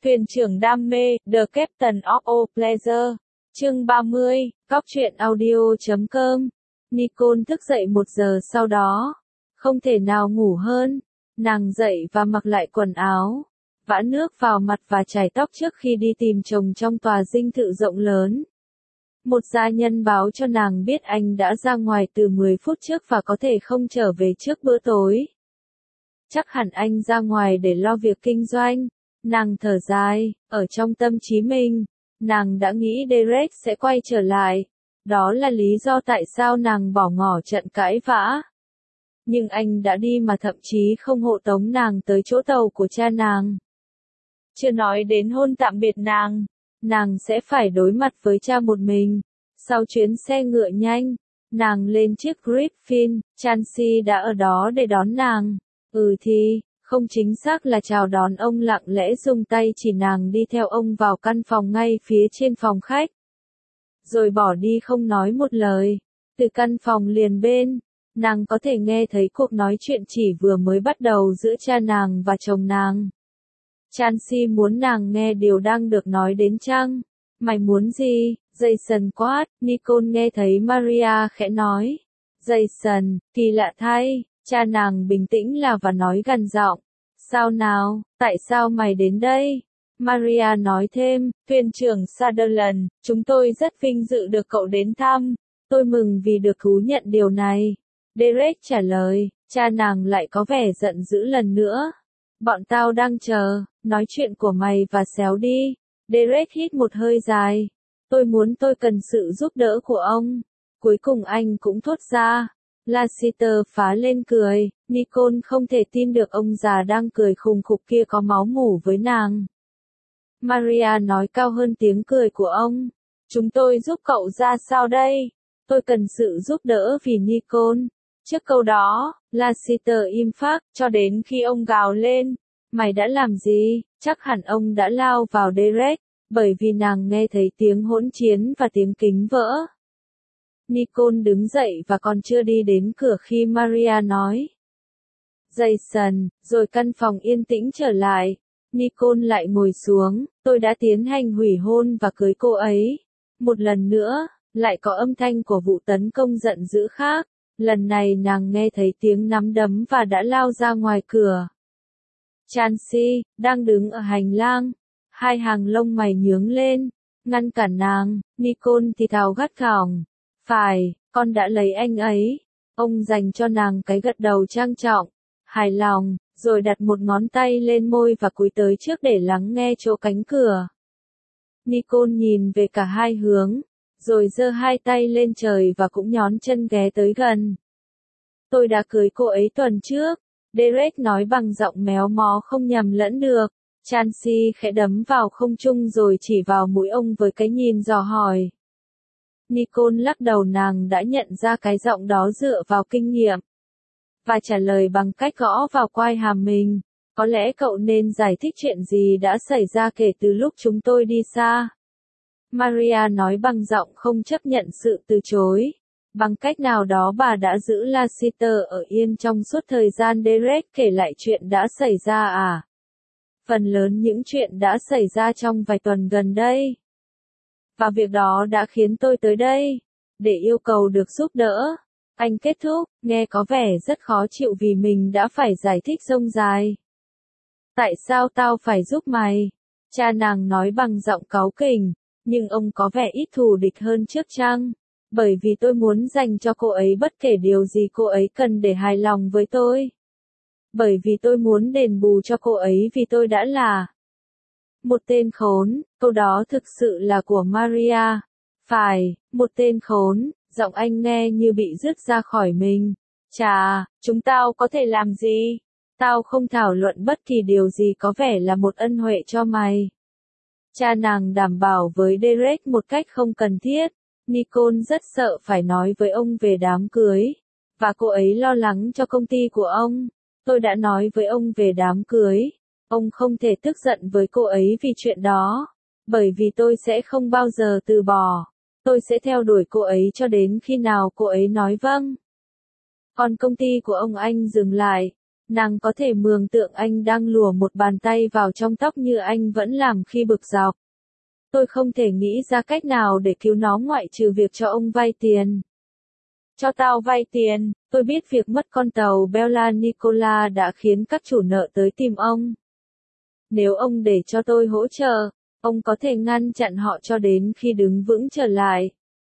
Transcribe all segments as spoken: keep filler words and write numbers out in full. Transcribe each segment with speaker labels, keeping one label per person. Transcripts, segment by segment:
Speaker 1: Thuyền trưởng đam mê, The Captain of All Pleasure. Chương ba mươi, Cóc truyện audio chấm com. Nicole thức dậy một giờ sau đó. Không thể nào ngủ hơn. Nàng dậy và mặc lại quần áo. Vã nước vào mặt và chải tóc trước khi đi tìm chồng trong tòa dinh thự rộng lớn. Một gia nhân báo cho nàng biết anh đã ra ngoài từ mười phút trước và có thể không trở về trước bữa tối. Chắc hẳn anh ra ngoài để lo việc kinh doanh. Nàng thở dài, ở trong tâm trí mình, nàng đã nghĩ Derek sẽ quay trở lại. Đó là lý do tại sao nàng bỏ ngỏ trận cãi vã. Nhưng anh đã đi mà thậm chí không hộ tống nàng tới chỗ tàu của cha nàng. Chưa nói đến hôn tạm biệt nàng, nàng sẽ phải đối mặt với cha một mình. Sau chuyến xe ngựa nhanh, nàng lên chiếc Griffin, Chansey đã ở đó để đón nàng. Ừ thì, không chính xác là chào đón ông, lặng lẽ dùng tay chỉ nàng đi theo ông vào căn phòng ngay phía trên phòng khách. Rồi bỏ đi không nói một lời. Từ căn phòng liền bên, nàng có thể nghe thấy cuộc nói chuyện chỉ vừa mới bắt đầu giữa cha nàng và chồng nàng. Chansey muốn nàng nghe điều đang được nói đến chăng? Mày muốn gì? Jason quát. Nicole nghe thấy Maria khẽ nói. Jason, kỳ lạ thay. Cha nàng bình tĩnh là và nói gằn giọng. Sao nào, tại sao mày đến đây? Maria nói thêm, thuyền trưởng Sutherland, chúng tôi rất vinh dự được cậu đến thăm. Tôi mừng vì được thú nhận điều này. Derek trả lời, cha nàng lại có vẻ giận dữ lần nữa. Bọn tao đang chờ, nói chuyện của mày và xéo đi. Derek hít một hơi dài. Tôi muốn tôi cần sự giúp đỡ của ông. Cuối cùng anh cũng thốt ra. Lassiter phá lên cười. Nicole không thể tin được ông già đang cười khùng khục kia có máu mủ với nàng. Maria nói cao hơn tiếng cười của ông. Chúng tôi giúp cậu ra sao đây? Tôi cần sự giúp đỡ vì Nicole. Trước câu đó, Lassiter im phác, cho đến khi ông gào lên. Mày đã làm gì? Chắc hẳn ông đã lao vào Derek, bởi vì nàng nghe thấy tiếng hỗn chiến và tiếng kính vỡ. Nicole đứng dậy và còn chưa đi đến cửa khi Maria nói. Jason, rồi căn phòng yên tĩnh trở lại. Nicole lại ngồi xuống, tôi đã tiến hành hủy hôn và cưới cô ấy. Một lần nữa, lại có âm thanh của vụ tấn công giận dữ khác. Lần này nàng nghe thấy tiếng nắm đấm và đã lao ra ngoài cửa. Chansey, đang đứng ở hành lang. Hai hàng lông mày nhướng lên, ngăn cản nàng. Nicole thì thào gắt gỏng. Phải, con đã lấy anh ấy. Ông dành cho nàng cái gật đầu trang trọng, hài lòng, rồi đặt một ngón tay lên môi và cúi tới trước để lắng nghe chỗ cánh cửa. Nicole nhìn về cả hai hướng, rồi giơ hai tay lên trời và cũng nhón chân ghé tới gần. Tôi đã cưới cô ấy tuần trước, Derek nói bằng giọng méo mó không nhầm lẫn được. Chansey khẽ đấm vào không trung rồi chỉ vào mũi ông với cái nhìn dò hỏi. Nicole lắc đầu, nàng đã nhận ra cái giọng đó dựa vào kinh nghiệm. Và trả lời bằng cách gõ vào quai hàm mình. Có lẽ cậu nên giải thích chuyện gì đã xảy ra kể từ lúc chúng tôi đi xa. Maria nói bằng giọng không chấp nhận sự từ chối. Bằng cách nào đó bà đã giữ Lassiter ở yên trong suốt thời gian Derek kể lại chuyện đã xảy ra à? Phần lớn những chuyện đã xảy ra trong vài tuần gần đây. Và việc đó đã khiến tôi tới đây, để yêu cầu được giúp đỡ. Anh kết thúc, nghe có vẻ rất khó chịu vì mình đã phải giải thích rông dài. Tại sao tao phải giúp mày? Cha nàng nói bằng giọng cáu kỉnh, nhưng ông có vẻ ít thù địch hơn trước chăng? Bởi vì tôi muốn dành cho cô ấy bất kể điều gì cô ấy cần để hài lòng với tôi. Bởi vì tôi muốn đền bù cho cô ấy vì tôi đã là một tên khốn. Câu đó thực sự là của Maria. Phải, một tên khốn. Giọng anh nghe như bị rứt ra khỏi mình. Chà, chúng tao có thể làm gì? Tao không thảo luận bất kỳ điều gì có vẻ là một ân huệ cho mày. Cha nàng đảm bảo với Derek một cách không cần thiết. Nicole rất sợ phải nói với ông về đám cưới. Và cô ấy lo lắng cho công ty của ông. Tôi đã nói với ông về đám cưới. Ông không thể tức giận với cô ấy vì chuyện đó. Bởi vì tôi sẽ không bao giờ từ bỏ. Tôi sẽ theo đuổi cô ấy cho đến khi nào cô ấy nói vâng. Còn công ty của ông, anh dừng lại. Nàng có thể mường tượng anh đang lùa một bàn tay vào trong tóc như anh vẫn làm khi bực dọc. Tôi không thể nghĩ ra cách nào để cứu nó ngoại trừ việc cho ông vay tiền. Cho tao vay tiền, tôi biết việc mất con tàu Bella Nicola đã khiến các chủ nợ tới tìm ông. Nếu ông để cho tôi hỗ trợ, ông có thể ngăn chặn họ cho đến khi đứng vững trở lại.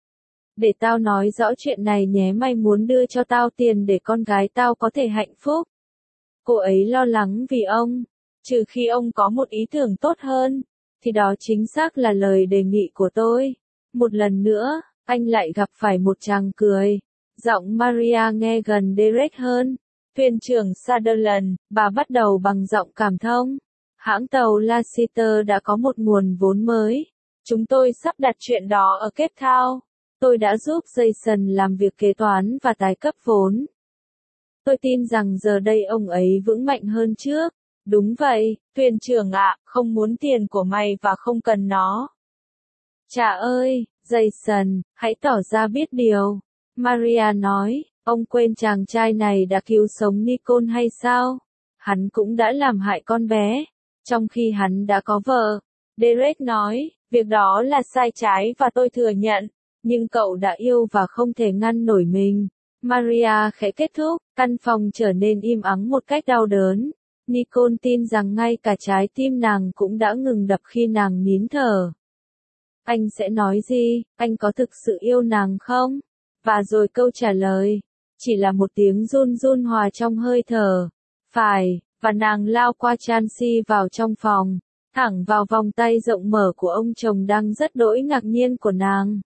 Speaker 1: Để tao nói rõ chuyện này nhé, mày muốn đưa cho tao tiền để con gái tao có thể hạnh phúc. Cô ấy lo lắng vì ông, trừ khi ông có một ý tưởng tốt hơn, thì đó chính xác là lời đề nghị của tôi. Một lần nữa, anh lại gặp phải một chàng cười. Giọng Maria nghe gần Derek hơn. Thuyền trưởng Sutherland, bà bắt đầu bằng giọng cảm thông. Hãng tàu Lassiter đã có một nguồn vốn mới. Chúng tôi sắp đặt chuyện đó ở Cape Town. Tôi đã giúp Jason làm việc kế toán và tái cấp vốn. Tôi tin rằng giờ đây ông ấy vững mạnh hơn trước. Đúng vậy, thuyền trưởng ạ, không muốn tiền của mày và không cần nó. Chà ơi, Jason, hãy tỏ ra biết điều. Maria nói, ông quên chàng trai này đã cứu sống Nicole hay sao? Hắn cũng đã làm hại con bé, trong khi hắn đã có vợ. Derek nói, việc đó là sai trái và tôi thừa nhận, nhưng cậu đã yêu và không thể ngăn nổi mình. Maria khẽ kết thúc, căn phòng trở nên im ắng một cách đau đớn. Nicole tin rằng ngay cả trái tim nàng cũng đã ngừng đập khi nàng nín thở. Anh sẽ nói gì, anh có thực sự yêu nàng không? Và rồi câu trả lời, chỉ là một tiếng run run hòa trong hơi thở. Phải, và nàng lao qua Chansey vào trong phòng, thẳng vào vòng tay rộng mở của ông chồng đang rất đỗi ngạc nhiên của nàng.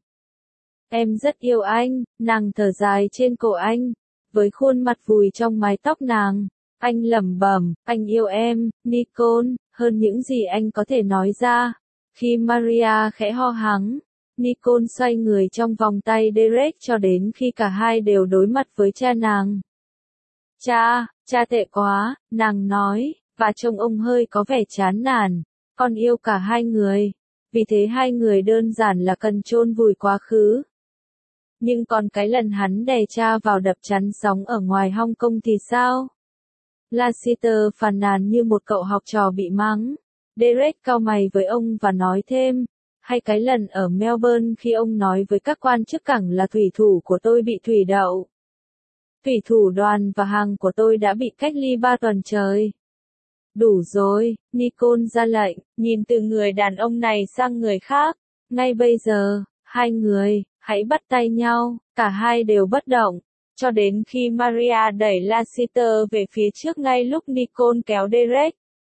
Speaker 1: Em rất yêu anh, nàng thở dài trên cổ anh, với khuôn mặt vùi trong mái tóc nàng. Anh lẩm bẩm, anh yêu em, Nicole, hơn những gì anh có thể nói ra. Khi Maria khẽ ho hắng, Nicole xoay người trong vòng tay Derek cho đến khi cả hai đều đối mặt với cha nàng. Cha, cha tệ quá, nàng nói, và trông ông hơi có vẻ chán nản. Con yêu cả hai người, vì thế hai người đơn giản là cần chôn vùi quá khứ. Nhưng còn cái lần hắn đè cha vào đập chắn sóng ở ngoài Hong Kong thì sao? Lassiter phàn nàn như một cậu học trò bị mắng. Derek cau mày với ông và nói thêm, hay cái lần ở Melbourne khi ông nói với các quan chức cảng là thủy thủ của tôi bị thủy đậu. Thủy thủ đoàn và hàng của tôi đã bị cách ly ba tuần trời. Đủ rồi, Nicole ra lệnh, nhìn từ người đàn ông này sang người khác. Ngay bây giờ, hai người, hãy bắt tay nhau, cả hai đều bất động. Cho đến khi Maria đẩy Lassiter về phía trước ngay lúc Nicole kéo Derek.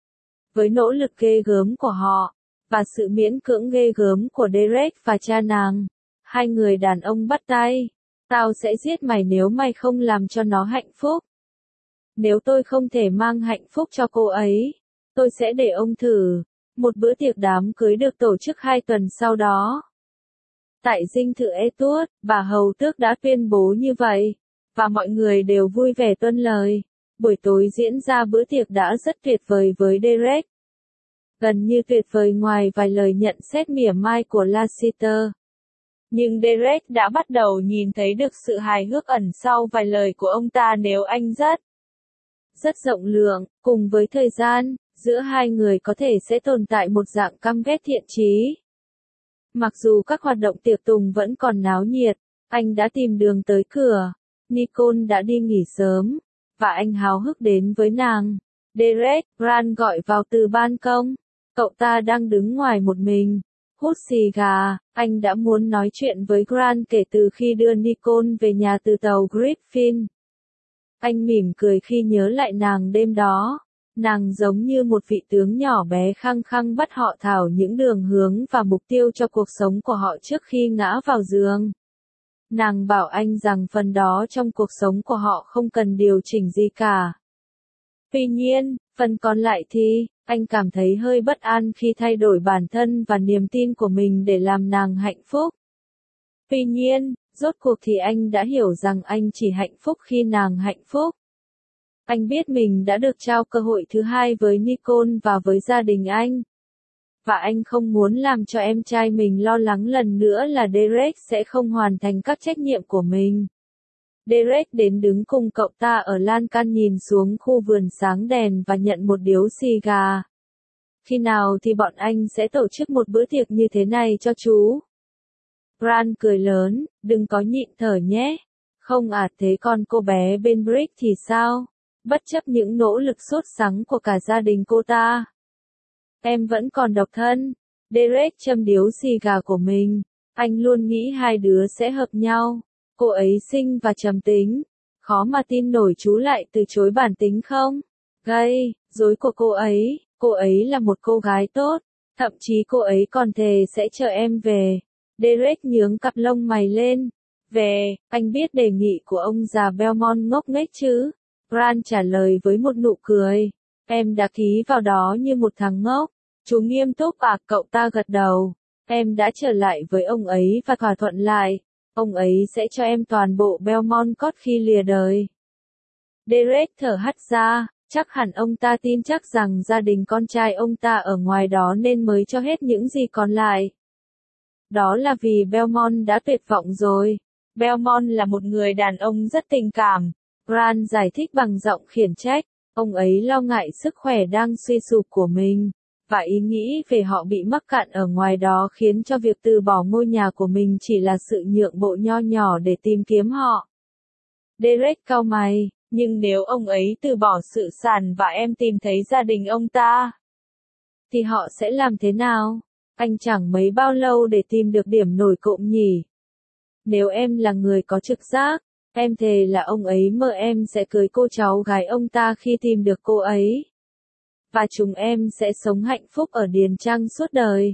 Speaker 1: Với nỗ lực ghê gớm của họ, và sự miễn cưỡng ghê gớm của Derek và cha nàng, hai người đàn ông bắt tay. Tao sẽ giết mày nếu mày không làm cho nó hạnh phúc. Nếu tôi không thể mang hạnh phúc cho cô ấy, tôi sẽ để ông thử. Một bữa tiệc đám cưới được tổ chức hai tuần sau đó. Tại dinh thự Etude, bà hầu tước đã tuyên bố như vậy, và mọi người đều vui vẻ tuân lời. Buổi tối diễn ra bữa tiệc đã rất tuyệt vời với Derek. Gần như tuyệt vời ngoài vài lời nhận xét mỉa mai của Lassiter. Nhưng Derek đã bắt đầu nhìn thấy được sự hài hước ẩn sau vài lời của ông ta nếu anh rất, rất rộng lượng, cùng với thời gian, giữa hai người có thể sẽ tồn tại một dạng căm ghét thiện chí. Mặc dù các hoạt động tiệc tùng vẫn còn náo nhiệt, anh đã tìm đường tới cửa. Nicole đã đi nghỉ sớm, và anh háo hức đến với nàng. Derek, Grant gọi vào từ ban công. Cậu ta đang đứng ngoài một mình, hút xì gà. Anh đã muốn nói chuyện với Grant kể từ khi đưa Nicole về nhà từ tàu Griffin. Anh mỉm cười khi nhớ lại nàng đêm đó. Nàng giống như một vị tướng nhỏ bé khăng khăng bắt họ thảo những đường hướng và mục tiêu cho cuộc sống của họ trước khi ngã vào giường. Nàng bảo anh rằng phần đó trong cuộc sống của họ không cần điều chỉnh gì cả. Tuy nhiên, phần còn lại thì, anh cảm thấy hơi bất an khi thay đổi bản thân và niềm tin của mình để làm nàng hạnh phúc. Tuy nhiên, rốt cuộc thì anh đã hiểu rằng anh chỉ hạnh phúc khi nàng hạnh phúc. Anh biết mình đã được trao cơ hội thứ hai với Nicole và với gia đình anh. Và anh không muốn làm cho em trai mình lo lắng lần nữa là Derek sẽ không hoàn thành các trách nhiệm của mình. Derek đến đứng cùng cậu ta ở lan can nhìn xuống khu vườn sáng đèn và nhận một điếu xì gà. Khi nào thì bọn anh sẽ tổ chức một bữa tiệc như thế này cho chú? Grant cười lớn, đừng có nhịn thở nhé. Không à, thế còn cô bé bên Brick thì sao? Bất chấp những nỗ lực sốt sắng của cả gia đình cô ta. Em vẫn còn độc thân. Derek châm điếu xì gà của mình. Anh luôn nghĩ hai đứa sẽ hợp nhau. Cô ấy xinh và trầm tính. Khó mà tin nổi chú lại từ chối bản tính không? Gây, dối của cô ấy. Cô ấy là một cô gái tốt. Thậm chí cô ấy còn thề sẽ chờ em về. Derek nhướng cặp lông mày lên. Về, anh biết đề nghị của ông già Belmont ngốc nghếch chứ? Grant trả lời với một nụ cười. Em đã ký vào đó như một thằng ngốc. Chú nghiêm túc à? Cậu ta gật đầu. Em đã trở lại với ông ấy và thỏa thuận lại. Ông ấy sẽ cho em toàn bộ Belmont Court khi lìa đời. Derek thở hắt ra. Chắc hẳn ông ta tin chắc rằng gia đình con trai ông ta ở ngoài đó nên mới cho hết những gì còn lại. Đó là vì Belmont đã tuyệt vọng rồi. Belmont là một người đàn ông rất tình cảm. Grant giải thích bằng giọng khiển trách. Ông ấy lo ngại sức khỏe đang suy sụp của mình. Và ý nghĩ về họ bị mắc cạn ở ngoài đó khiến cho việc từ bỏ ngôi nhà của mình chỉ là sự nhượng bộ nho nhỏ để tìm kiếm họ. Derek cau mày. Nhưng nếu ông ấy từ bỏ sự sản và em tìm thấy gia đình ông ta, thì họ sẽ làm thế nào? Anh chẳng mấy bao lâu để tìm được điểm nổi cộng nhỉ? Nếu em là người có trực giác, em thề là ông ấy mơ em sẽ cưới cô cháu gái ông ta khi tìm được cô ấy. Và chúng em sẽ sống hạnh phúc ở Điền Trang suốt đời.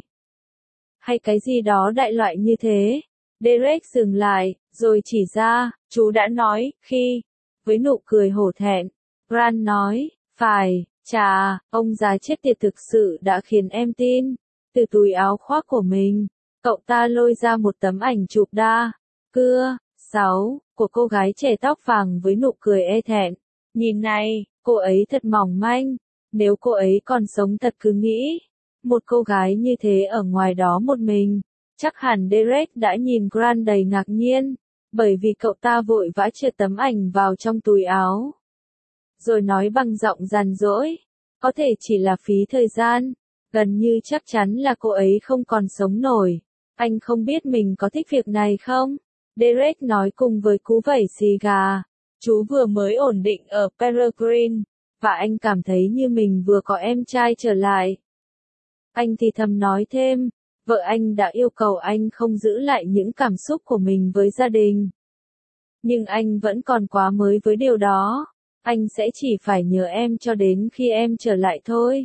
Speaker 1: Hay cái gì đó đại loại như thế. Derek dừng lại, rồi chỉ ra, chú đã nói, khi... Với nụ cười hổ thẹn, Grant nói, phải, chà, ông già chết tiệt thực sự đã khiến em tin. Từ túi áo khoác của mình, cậu ta lôi ra một tấm ảnh chụp đa, cưa, sáu, của cô gái trẻ tóc vàng với nụ cười e thẹn. Nhìn này, cô ấy thật mỏng manh, nếu cô ấy còn sống thật cứ nghĩ. Một cô gái như thế ở ngoài đó một mình, chắc hẳn Derek đã nhìn Grant đầy ngạc nhiên. Bởi vì cậu ta vội vã trượt tấm ảnh vào trong túi áo. Rồi nói bằng giọng giàn dỗi. Có thể chỉ là phí thời gian. Gần như chắc chắn là cô ấy không còn sống nổi. Anh không biết mình có thích việc này không? Derek nói cùng với cú vẩy xì gà. Chú vừa mới ổn định ở Peregrine. Và anh cảm thấy như mình vừa có em trai trở lại. Anh thì thầm nói thêm. Vợ anh đã yêu cầu anh không giữ lại những cảm xúc của mình với gia đình. Nhưng anh vẫn còn quá mới với điều đó. Anh sẽ chỉ phải nhớ em cho đến khi em trở lại thôi.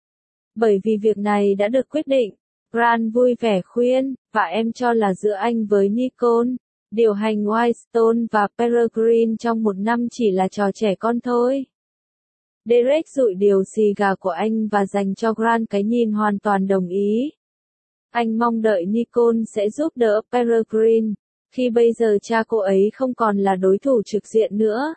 Speaker 1: Bởi vì việc này đã được quyết định. Grant vui vẻ khuyên, và em cho là giữa anh với Nicole, điều hành Whitestone và Peregrine trong một năm chỉ là trò trẻ con thôi. Derek dụi điều xì gà của anh và dành cho Grant cái nhìn hoàn toàn đồng ý. Anh mong đợi Nicole sẽ giúp đỡ Peregrine, khi bây giờ cha cô ấy không còn là đối thủ trực diện nữa.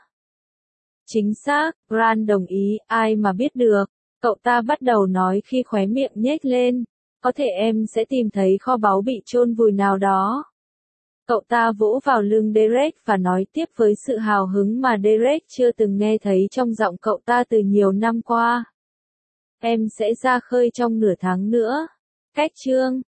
Speaker 1: Chính xác, Grant đồng ý, ai mà biết được. Cậu ta bắt đầu nói khi khóe miệng nhếch lên. Có thể em sẽ tìm thấy kho báu bị chôn vùi nào đó. Cậu ta vỗ vào lưng Derek và nói tiếp với sự hào hứng mà Derek chưa từng nghe thấy trong giọng cậu ta từ nhiều năm qua. Em sẽ ra khơi trong nửa tháng nữa. Cách chương